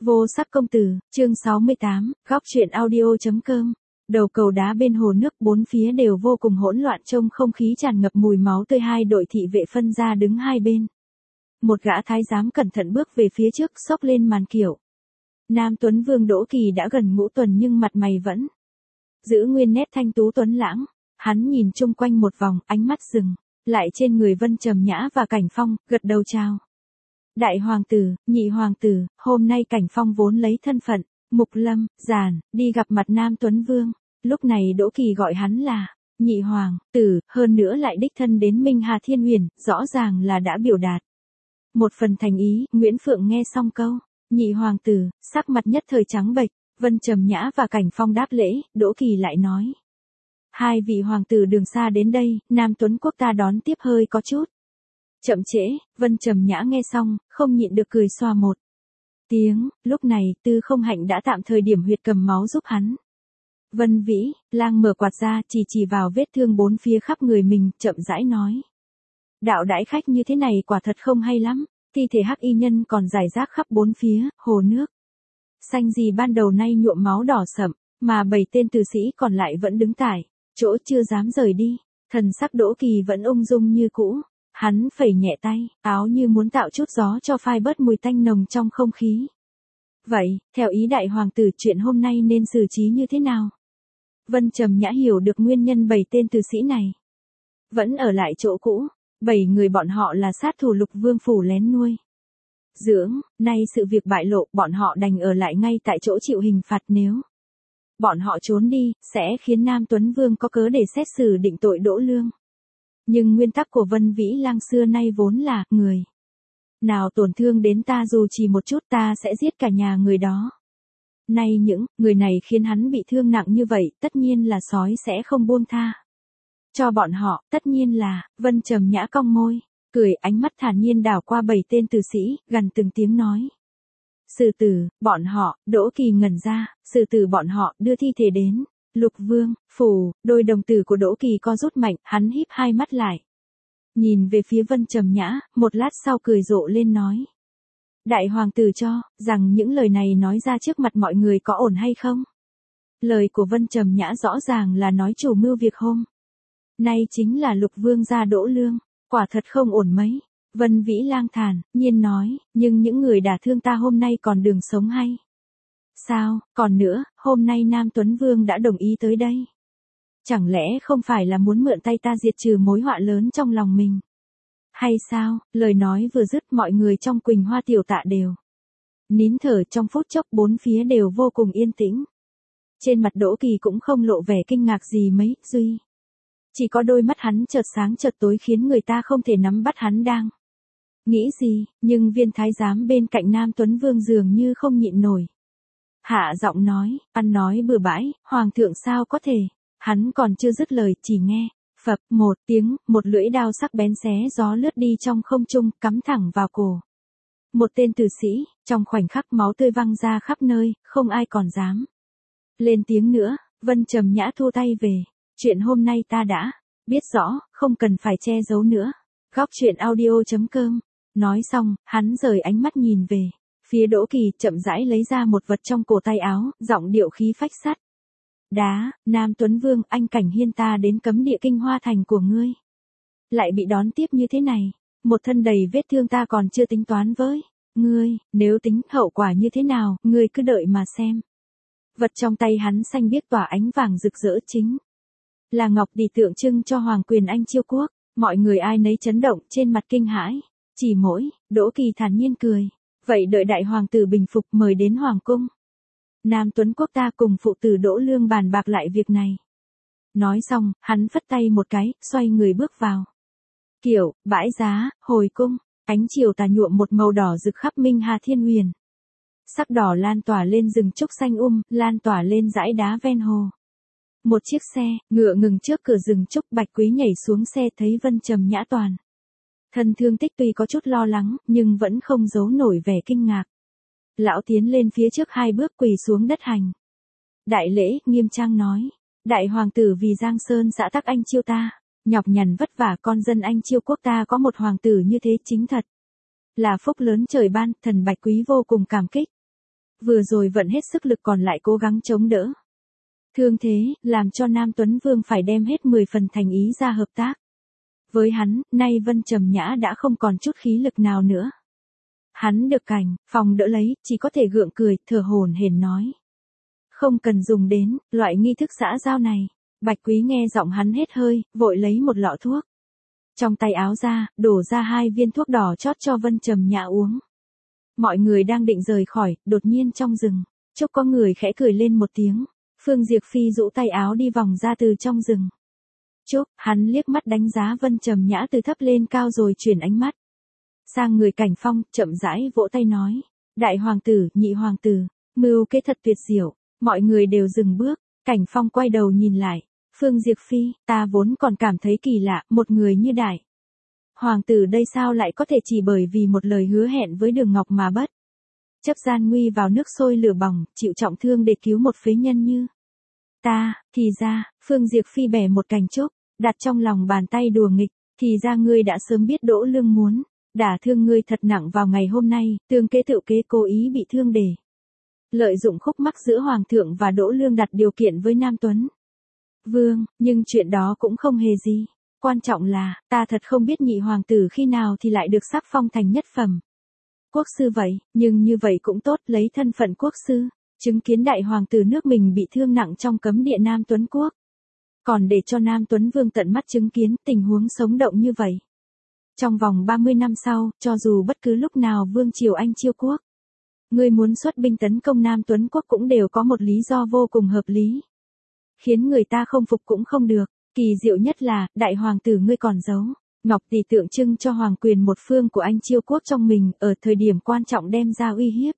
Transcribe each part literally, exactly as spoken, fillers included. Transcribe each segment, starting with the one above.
Vô sắc công tử, chương sáu mươi tám, góc truyện audio.com. Đầu cầu đá bên hồ nước bốn phía đều vô cùng hỗn loạn, trong không khí tràn ngập mùi máu tươi. Hai đội thị vệ phân ra đứng hai bên. Một gã thái giám cẩn thận bước về phía trước, xốc lên màn kiệu. Nam Tuấn Vương Đỗ Kỳ đã gần ngũ tuần nhưng mặt mày vẫn giữ nguyên nét thanh tú tuấn lãng. Hắn nhìn chung quanh một vòng, ánh mắt dừng lại trên người Vân Trầm Nhã và Cảnh Phong, gật đầu chào. Đại hoàng tử, nhị hoàng tử, hôm nay Cảnh Phong vốn lấy thân phận Mục Lâm, Giàn, đi gặp mặt Nam Tuấn Vương. Lúc này Đỗ Kỳ gọi hắn là nhị hoàng tử, hơn nữa lại đích thân đến Minh Hà Thiên Huyền, rõ ràng là đã biểu đạt một phần thành ý. Nguyễn Phượng nghe xong câu nhị hoàng tử, sắc mặt nhất thời trắng bệch. Vân Trầm Nhã và Cảnh Phong đáp lễ, Đỗ Kỳ lại nói: hai vị hoàng tử đường xa đến đây, Nam Tuấn quốc ta đón tiếp hơi có chút chậm trễ. Vân Trầm Nhã nghe xong, không nhịn được cười xoa một tiếng. Lúc này Tư Không Hạnh đã tạm thời điểm huyệt cầm máu giúp hắn. Vân Vĩ Lang mở quạt ra, chỉ chỉ vào vết thương bốn phía khắp người mình, chậm rãi nói: đạo đãi khách như thế này quả thật không hay lắm. Thi thể hắc y nhân còn rải rác khắp bốn phía, hồ nước xanh gì ban đầu nay nhuộm máu đỏ sậm, mà bảy tên tử sĩ còn lại vẫn đứng tại chỗ chưa dám rời đi. Thần sắc Đỗ Kỳ vẫn ung dung như cũ. Hắn phẩy nhẹ tay, áo như muốn tạo chút gió cho phai bớt mùi tanh nồng trong không khí. Vậy, theo ý đại hoàng tử, chuyện hôm nay nên xử trí như thế nào? Vân Trầm Nhã hiểu được nguyên nhân bảy tên tử sĩ này vẫn ở lại chỗ cũ. Bảy người bọn họ là sát thủ Lục Vương phủ lén nuôi dưỡng, nay sự việc bại lộ, bọn họ đành ở lại ngay tại chỗ chịu hình phạt. Nếu bọn họ trốn đi, sẽ khiến Nam Tuấn Vương có cớ để xét xử định tội Đỗ Lương. Nhưng nguyên tắc của Vân Vĩ Lang xưa nay vốn là, người nào tổn thương đến ta dù chỉ một chút ta sẽ giết cả nhà người đó. Nay những người này khiến hắn bị thương nặng như vậy, tất nhiên là sói sẽ không buông tha cho bọn họ, tất nhiên là. Vân Trầm Nhã cong môi, cười, ánh mắt thản nhiên đảo qua bảy tên tử sĩ, gần từng tiếng nói: xử tử bọn họ. Đỗ Kỳ ngẩn ra, xử tử bọn họ, đưa thi thể đến Lục Vương phủ. Đôi đồng tử của Đỗ Kỳ co rút mạnh, hắn híp hai mắt lại, nhìn về phía Vân Trầm Nhã, một lát sau cười rộ lên nói: đại hoàng tử cho rằng những lời này nói ra trước mặt mọi người có ổn hay không? Lời của Vân Trầm Nhã rõ ràng là nói chủ mưu việc hôm nay chính là Lục Vương gia Đỗ Lương, quả thật không ổn mấy. Vân Vĩ Lang thản nhiên nói: nhưng những người đả thương ta hôm nay còn đường sống hay sao? Còn nữa, hôm nay Nam Tuấn Vương đã đồng ý tới đây, chẳng lẽ không phải là muốn mượn tay ta diệt trừ mối họa lớn trong lòng mình hay sao? Lời nói vừa dứt, mọi người trong Quỳnh Hoa tiểu tạ đều nín thở. Trong phút chốc bốn phía đều vô cùng yên tĩnh. Trên mặt Đỗ Kỳ cũng không lộ vẻ kinh ngạc gì mấy, duy chỉ có đôi mắt hắn chợt sáng chợt tối, khiến người ta không thể nắm bắt hắn đang nghĩ gì. Nhưng viên thái giám bên cạnh Nam Tuấn Vương dường như không nhịn nổi, hạ giọng nói: ăn nói bừa bãi, hoàng thượng sao có thể? Hắn còn chưa dứt lời, chỉ nghe phập một tiếng, một lưỡi đao sắc bén xé gió lướt đi trong không trung, cắm thẳng vào cổ một tên tử sĩ. Trong khoảnh khắc máu tươi văng ra khắp nơi, không ai còn dám lên tiếng nữa. Vân Trầm Nhã thu tay về: chuyện hôm nay ta đã biết rõ, không cần phải che giấu nữa. Góc truyện audio.com. Nói xong, hắn rời ánh mắt nhìn về phía Đỗ Kỳ, chậm rãi lấy ra một vật trong cổ tay áo, giọng điệu khí phách sắt đá: Nam Tuấn Vương, anh Cảnh Hiên ta đến cấm địa Kinh Hoa thành của ngươi, lại bị đón tiếp như thế này. Một thân đầy vết thương, ta còn chưa tính toán với ngươi, nếu tính hậu quả như thế nào, ngươi cứ đợi mà xem. Vật trong tay hắn xanh biếc tỏa ánh vàng rực rỡ, chính là ngọc tỷ tượng trưng cho hoàng quyền Anh Chiêu quốc. Mọi người ai nấy chấn động, trên mặt kinh hãi. Chỉ mỗi Đỗ Kỳ thản nhiên cười: vậy đợi đại hoàng tử bình phục, mời đến hoàng cung Nam Tuấn quốc ta cùng phụ tử Đỗ Lương bàn bạc lại việc này. Nói xong, hắn phất tay một cái, xoay người bước vào kiểu bãi giá hồi cung. Ánh chiều tà nhuộm một màu đỏ rực khắp Minh Hà Thiên Huyền. Sắc đỏ lan tỏa lên rừng trúc xanh um, lan tỏa lên dãy đá ven hồ. Một chiếc xe ngựa ngừng trước cửa rừng trúc. Bạch Quý nhảy xuống xe, thấy Vân Trầm Nhã toàn thân thương tích, tuy có chút lo lắng, nhưng vẫn không giấu nổi vẻ kinh ngạc. Lão tiến lên phía trước hai bước, quỳ xuống đất hành đại lễ, nghiêm trang nói: đại hoàng tử vì Giang Sơn xã tắc Anh Chiêu ta, nhọc nhằn vất vả, con dân Anh Chiêu quốc ta có một hoàng tử như thế chính thật là phúc lớn trời ban, thần Bạch Quý vô cùng cảm kích. Vừa rồi vận hết sức lực còn lại cố gắng chống đỡ. Thương thế, làm cho Nam Tuấn Vương phải đem hết mười phần thành ý ra hợp tác. Với hắn, nay Vân Trầm Nhã đã không còn chút khí lực nào nữa. Hắn được Cảnh Phong đỡ lấy, chỉ có thể gượng cười, thở hổn hển nói. Không cần dùng đến, loại nghi thức xã giao này. Bạch Quý nghe giọng hắn hết hơi, vội lấy một lọ thuốc. Trong tay áo ra, đổ ra hai viên thuốc đỏ chót cho Vân Trầm Nhã uống. Mọi người đang định rời khỏi, đột nhiên trong rừng, chốc có người khẽ cười lên một tiếng. Phương Diệp Phi rũ tay áo đi vòng ra từ trong rừng. Chốc, hắn liếc mắt đánh giá Vân Trầm Nhã từ thấp lên cao rồi chuyển ánh mắt sang người Cảnh Phong, chậm rãi vỗ tay nói. Đại hoàng tử, nhị hoàng tử, mưu kế thật tuyệt diệu. Mọi người đều dừng bước, Cảnh Phong quay đầu nhìn lại. Phương Diệp Phi, ta vốn còn cảm thấy kỳ lạ, một người như đại hoàng tử đây sao lại có thể chỉ bởi vì một lời hứa hẹn với Đường Ngọc mà bất chấp gian nguy vào nước sôi lửa bỏng, chịu trọng thương để cứu một phế nhân như ta. Thì ra, Phương Diệp Phi bẻ một cành trúc, đặt trong lòng bàn tay đùa nghịch. Thì ra ngươi đã sớm biết Đỗ Lương muốn đả thương ngươi thật nặng vào ngày hôm nay, tương kế tự kế cố ý bị thương để lợi dụng khúc mắc giữa Hoàng thượng và Đỗ Lương đặt điều kiện với Nam Tuấn Vương, nhưng chuyện đó cũng không hề gì. Quan trọng là, ta thật không biết nhị hoàng tử khi nào thì lại được sắc phong thành nhất phẩm quốc sư vậy, nhưng như vậy cũng tốt, lấy thân phận quốc sư, chứng kiến đại hoàng tử nước mình bị thương nặng trong cấm địa Nam Tuấn Quốc. Còn để cho Nam Tuấn Vương tận mắt chứng kiến tình huống sống động như vậy. Trong vòng ba mươi năm sau, cho dù bất cứ lúc nào Vương Triều Anh chiêu quốc, người muốn xuất binh tấn công Nam Tuấn Quốc cũng đều có một lý do vô cùng hợp lý. Khiến người ta không phục cũng không được. Kỳ diệu nhất là, đại hoàng tử ngươi còn giấu ngọc tỷ tượng trưng cho hoàng quyền một phương của anh chiêu quốc trong mình, ở thời điểm quan trọng đem ra uy hiếp.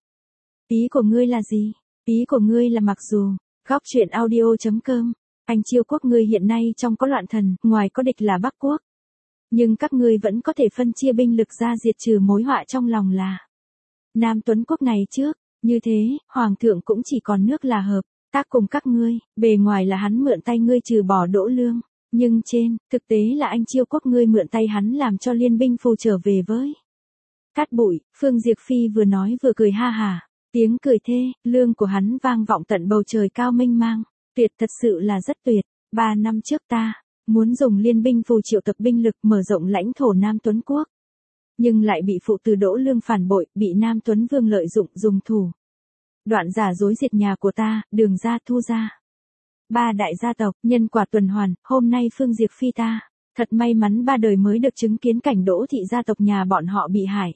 Ý của ngươi là gì? Ý của ngươi là mặc dù, góc truyện audio chấm com, anh chiêu quốc ngươi hiện nay trong có loạn thần, ngoài có địch là Bắc Quốc. Nhưng các ngươi vẫn có thể phân chia binh lực ra diệt trừ mối họa trong lòng là Nam Tuấn Quốc này trước, như thế, hoàng thượng cũng chỉ còn nước là hợp tác cùng các ngươi. Bề ngoài là hắn mượn tay ngươi trừ bỏ Đỗ Lương, nhưng trên thực tế là anh chiêu quốc ngươi mượn tay hắn làm cho liên binh phù trở về với cát bụi. Phương Diệp Phi vừa nói vừa cười ha hà, tiếng cười thê lương của hắn vang vọng tận bầu trời cao mênh mang. Tuyệt, thật sự là rất tuyệt. Ba năm trước ta muốn dùng liên binh phù triệu tập binh lực mở rộng lãnh thổ Nam Tuấn Quốc, nhưng lại bị phụ từ Đỗ Lương phản bội, bị Nam Tuấn Vương lợi dụng dùng thủ đoạn giả dối diệt nhà của ta, Đường gia, Thu gia. Ba đại gia tộc, nhân quả tuần hoàn, hôm nay Phương Diệp Phi ta thật may mắn ba đời mới được chứng kiến cảnh Đỗ thị gia tộc nhà bọn họ bị hại,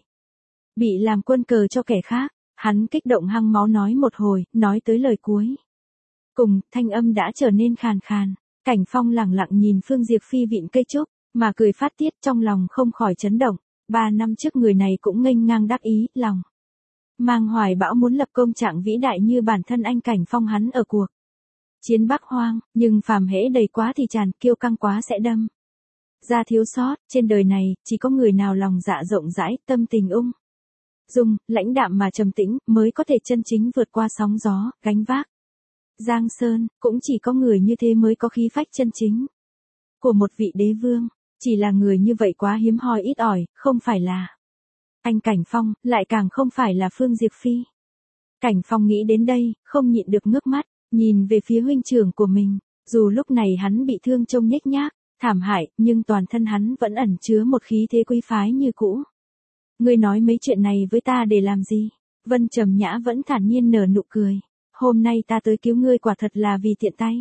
bị làm quân cờ cho kẻ khác. Hắn kích động hăng máu nói một hồi, nói tới lời cuối cùng, thanh âm đã trở nên khàn khàn. Cảnh Phong lẳng lặng nhìn Phương Diệp Phi vịn cây trúc, mà cười phát tiết, trong lòng không khỏi chấn động. Ba năm trước người này cũng nghênh ngang đắc ý, lòng mang hoài bão muốn lập công trạng vĩ đại như bản thân anh Cảnh Phong hắn ở cuộc chiến Bắc Hoang, nhưng phàm hễ đầy quá thì tràn, kiêu căng quá sẽ đâm ra thiếu sót. Trên đời này, chỉ có người nào lòng dạ rộng rãi, tâm tình ung dung, lãnh đạm mà trầm tĩnh, mới có thể chân chính vượt qua sóng gió, gánh vác giang sơn. Cũng chỉ có người như thế mới có khí phách chân chính của một vị đế vương. Chỉ là người như vậy quá hiếm hoi ít ỏi, không phải là anh Cảnh Phong, lại càng không phải là Phương Diệp Phi. Cảnh Phong nghĩ đến đây, không nhịn được ngước mắt, nhìn về phía huynh trưởng của mình. Dù lúc này hắn bị thương trông nhếch nhác, thảm hại, nhưng toàn thân hắn vẫn ẩn chứa một khí thế quý phái như cũ. Ngươi nói mấy chuyện này với ta để làm gì? Vân Trầm Nhã vẫn thản nhiên nở nụ cười. Hôm nay ta tới cứu ngươi quả thật là vì tiện tay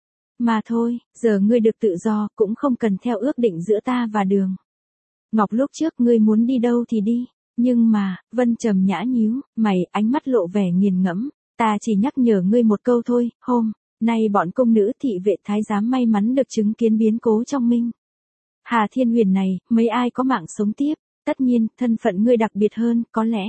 mà thôi, giờ ngươi được tự do, cũng không cần theo ước định giữa ta và Đường Ngọc. Lúc trước ngươi muốn đi đâu thì đi, nhưng mà, Vân Trầm Nhã nhíu mày, ánh mắt lộ vẻ nghiền ngẫm. Ta chỉ nhắc nhở ngươi một câu thôi, hôm nay bọn công nữ thị vệ thái giám may mắn được chứng kiến biến cố trong Minh Hà Thiên Huyền này, mấy ai có mạng sống tiếp. Tất nhiên, thân phận ngươi đặc biệt hơn, có lẽ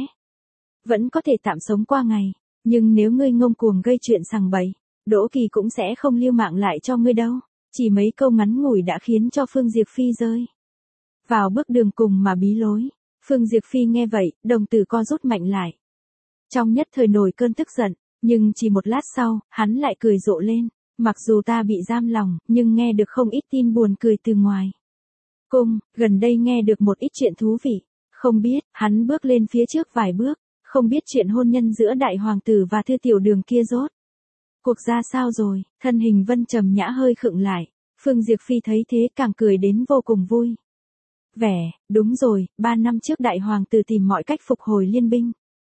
vẫn có thể tạm sống qua ngày, nhưng nếu ngươi ngông cuồng gây chuyện sằng bậy, Đỗ Kỳ cũng sẽ không lưu mạng lại cho ngươi đâu. Chỉ mấy câu ngắn ngủi đã khiến cho Phương Diệp Phi rơi vào bước đường cùng mà bí lối. Phương Diệp Phi nghe vậy, đồng tử co rút mạnh lại. Trong nhất thời nổi cơn tức giận, nhưng chỉ một lát sau, hắn lại cười rộ lên. Mặc dù ta bị giam lòng, nhưng nghe được không ít tin buồn cười từ ngoài cung, gần đây nghe được một ít chuyện thú vị. Không biết, hắn bước lên phía trước vài bước, Không biết chuyện hôn nhân giữa đại hoàng tử và Thư Tiểu Đường kia rốt cuộc ra sao rồi, thân hình Vân Trầm Nhã hơi khựng lại. Phương Diệp Phi thấy thế càng cười đến vô cùng vui vẻ, đúng rồi, ba năm trước đại hoàng tử tìm mọi cách phục hồi liên binh.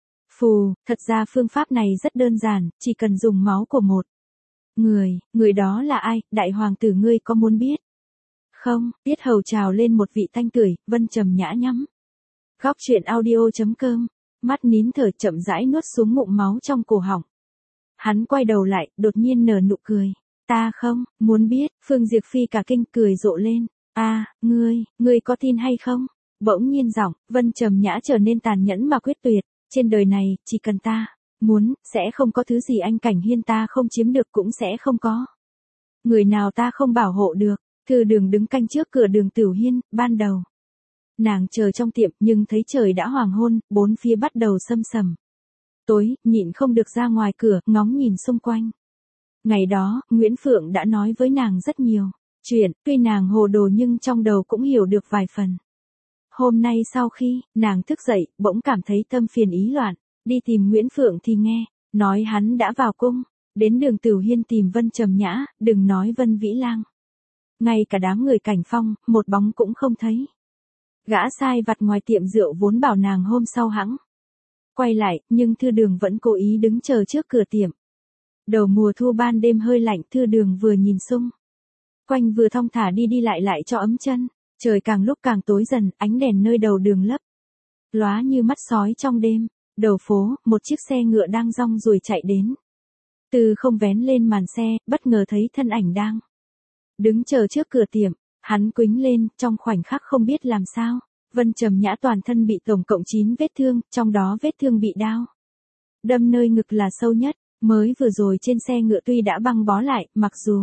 Phù, thật ra phương pháp này rất đơn giản, chỉ cần dùng máu của một người, người đó là ai, đại hoàng tử ngươi có muốn biết? Không, Tiết Hầu trào lên một vị thanh tưởi, Vân Trầm Nhã nhắm. Góc truyện audio.com, mắt nín thở chậm rãi nuốt xuống ngụm máu trong cổ họng. Hắn quay đầu lại, đột nhiên nở nụ cười. Ta không, muốn biết, Phương Diệp Phi cả kinh cười rộ lên. A, à, ngươi, ngươi có tin hay không? Bỗng nhiên giọng, Vân Trầm Nhã trở nên tàn nhẫn mà quyết tuyệt. Trên đời này, chỉ cần ta muốn, sẽ không có thứ gì anh Cảnh Hiên ta không chiếm được cũng sẽ không có. Người nào ta không bảo hộ được. Thư Đường đứng canh trước cửa Đường Tửu Hiên, ban đầu. Nàng chờ trong tiệm nhưng thấy trời đã hoàng hôn, bốn phía bắt đầu sâm sầm. Tối, nhịn không được ra ngoài cửa, ngóng nhìn xung quanh. Ngày đó, Nguyễn Phượng đã nói với nàng rất nhiều chuyện, tuy nàng hồ đồ nhưng trong đầu cũng hiểu được vài phần. Hôm nay sau khi, nàng thức dậy, bỗng cảm thấy tâm phiền ý loạn, đi tìm Nguyễn Phượng thì nghe, nói hắn đã vào cung, đến Đường Tửu Hiên tìm Vân Trầm Nhã, đừng nói Vân Vĩ Lang. Ngay cả đám người Cảnh Phong, một bóng cũng không thấy. Gã sai vặt ngoài tiệm rượu vốn bảo nàng hôm sau hẵng quay lại, nhưng Thư Đường vẫn cố ý đứng chờ trước cửa tiệm. Đầu mùa thu ban đêm hơi lạnh, Thư Đường vừa nhìn xung quanh vừa thong thả đi đi lại lại cho ấm chân. Trời càng lúc càng tối dần, ánh đèn nơi đầu đường lấp lóa như mắt sói trong đêm. Đầu phố, một chiếc xe ngựa đang rong ruổi chạy đến. Từ không vén lên màn xe, bất ngờ thấy thân ảnh đang đứng chờ trước cửa tiệm. Hắn quĩnh lên, trong khoảnh khắc không biết làm sao. Vân Trầm Nhã toàn thân bị tổng cộng chín vết thương, trong đó vết thương bị đao đâm nơi ngực là sâu nhất. Mới vừa rồi trên xe ngựa tuy đã băng bó lại, mặc dù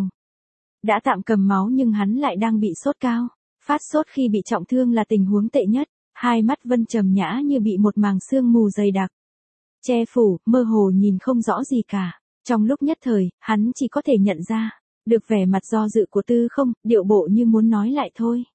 đã tạm cầm máu nhưng hắn lại đang bị sốt cao. Phát sốt khi bị trọng thương là tình huống tệ nhất. Hai mắt Vân Trầm Nhã như bị một màng sương mù dày đặc che phủ, mơ hồ nhìn không rõ gì cả. Trong lúc nhất thời, hắn chỉ có thể nhận ra được vẻ mặt do dự của Tư Không, điệu bộ như muốn nói lại thôi.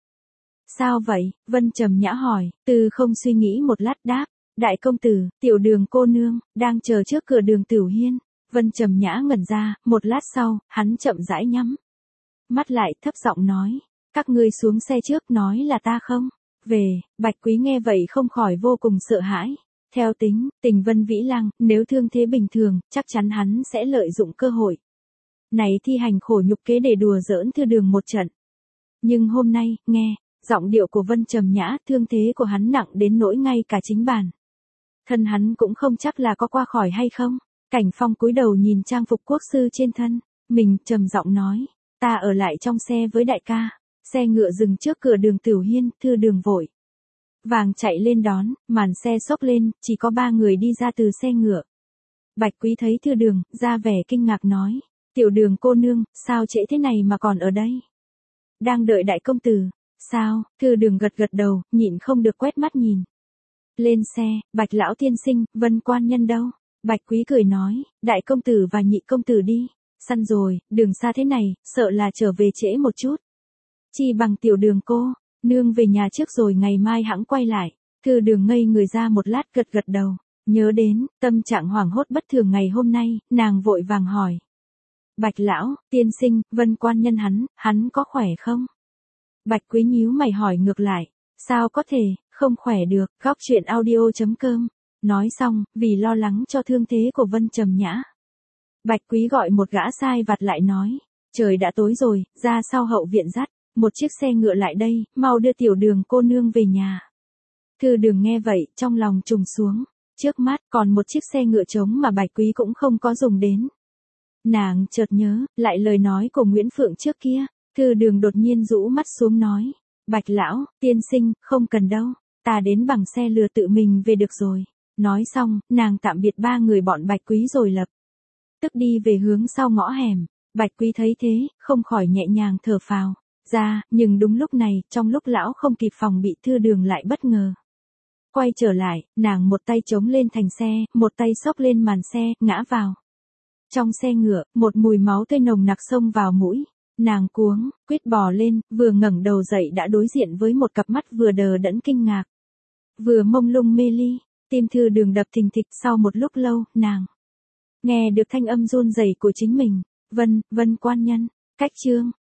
Sao vậy? Vân Trầm Nhã hỏi. Tư Không suy nghĩ một lát đáp. Đại công tử, Tiểu Đường cô nương, đang chờ trước cửa Đường Tửu Hiên. Vân Trầm Nhã ngẩn ra, một lát sau, hắn chậm rãi nhắm mắt lại, thấp giọng nói. Các ngươi xuống xe trước, nói là ta không về. Bạch Quý nghe vậy không khỏi vô cùng sợ hãi. Theo tính, tình Vân Vĩ Lang, nếu thương thế bình thường, chắc chắn hắn sẽ lợi dụng cơ hội này thi hành khổ nhục kế để đùa giỡn Thư Đường một trận. Nhưng hôm nay, nghe giọng điệu của Vân Trầm Nhã, thương thế của hắn nặng đến nỗi ngay cả chính bản thân hắn cũng không chắc là có qua khỏi hay không. Cảnh Phong cúi đầu nhìn trang phục quốc sư trên thân mình, trầm giọng nói, ta ở lại trong xe với đại ca. Xe ngựa dừng trước cửa Đường Tửu Hiên, Thư Đường vội vàng chạy lên đón, màn xe xốc lên, chỉ có ba người đi ra từ xe ngựa. Bạch Quý thấy Thư Đường, ra vẻ kinh ngạc nói, Tiểu Đường cô nương, sao trễ thế này mà còn ở đây? Đang đợi đại công tử. Sao? Thư Đường gật gật đầu, nhịn không được quét mắt nhìn lên xe. Bạch lão tiên sinh, Vân quan nhân đâu? Bạch Quý cười nói, đại công tử và nhị công tử đi săn rồi, đường xa thế này, sợ là trở về trễ một chút. Chi bằng Tiểu Đường cô nương về nhà trước rồi ngày mai hẵng quay lại. Thư Đường ngây người ra một lát, gật gật đầu. Nhớ đến tâm trạng hoảng hốt bất thường ngày hôm nay, nàng vội vàng hỏi, Bạch lão tiên sinh, Vân quan nhân hắn, hắn có khỏe không? Bạch Quý nhíu mày hỏi ngược lại, sao có thể không khỏe được? Góc truyện audio.com. Nói xong, vì lo lắng cho thương thế của Vân Trầm Nhã, Bạch Quý gọi một gã sai vặt lại nói, trời đã tối rồi, ra sau hậu viện dắt một chiếc xe ngựa lại đây, mau đưa Tiểu Đường cô nương về nhà. Thư Đường nghe vậy, trong lòng trùng xuống. Trước mắt còn một chiếc xe ngựa trống mà Bạch Quý cũng không có dùng đến. Nàng chợt nhớ lại lời nói của Nguyễn Phượng trước kia. Thư Đường đột nhiên rũ mắt xuống nói, Bạch lão tiên sinh, không cần đâu, ta đến bằng xe lừa tự mình về được rồi. Nói xong, nàng tạm biệt ba người bọn Bạch Quý rồi lập tức đi về hướng sau ngõ hẻm. Bạch Quý thấy thế, không khỏi nhẹ nhàng thở phào ra, nhưng đúng lúc này, trong lúc lão không kịp phòng bị, Thư Đường lại bất ngờ quay trở lại. Nàng một tay chống lên thành xe, một tay xốc lên màn xe, ngã vào trong xe ngựa. Một mùi máu tươi nồng nặc xông vào mũi. Nàng cuống quýt bò lên, vừa ngẩng đầu dậy đã đối diện với một cặp mắt vừa đờ đẫn kinh ngạc, vừa mông lung mê ly. Tim Thư Đường đập thình thịch, sau một lúc lâu, nàng nghe được thanh âm run rẩy của chính mình. Vân, Vân quan nhân, cách chương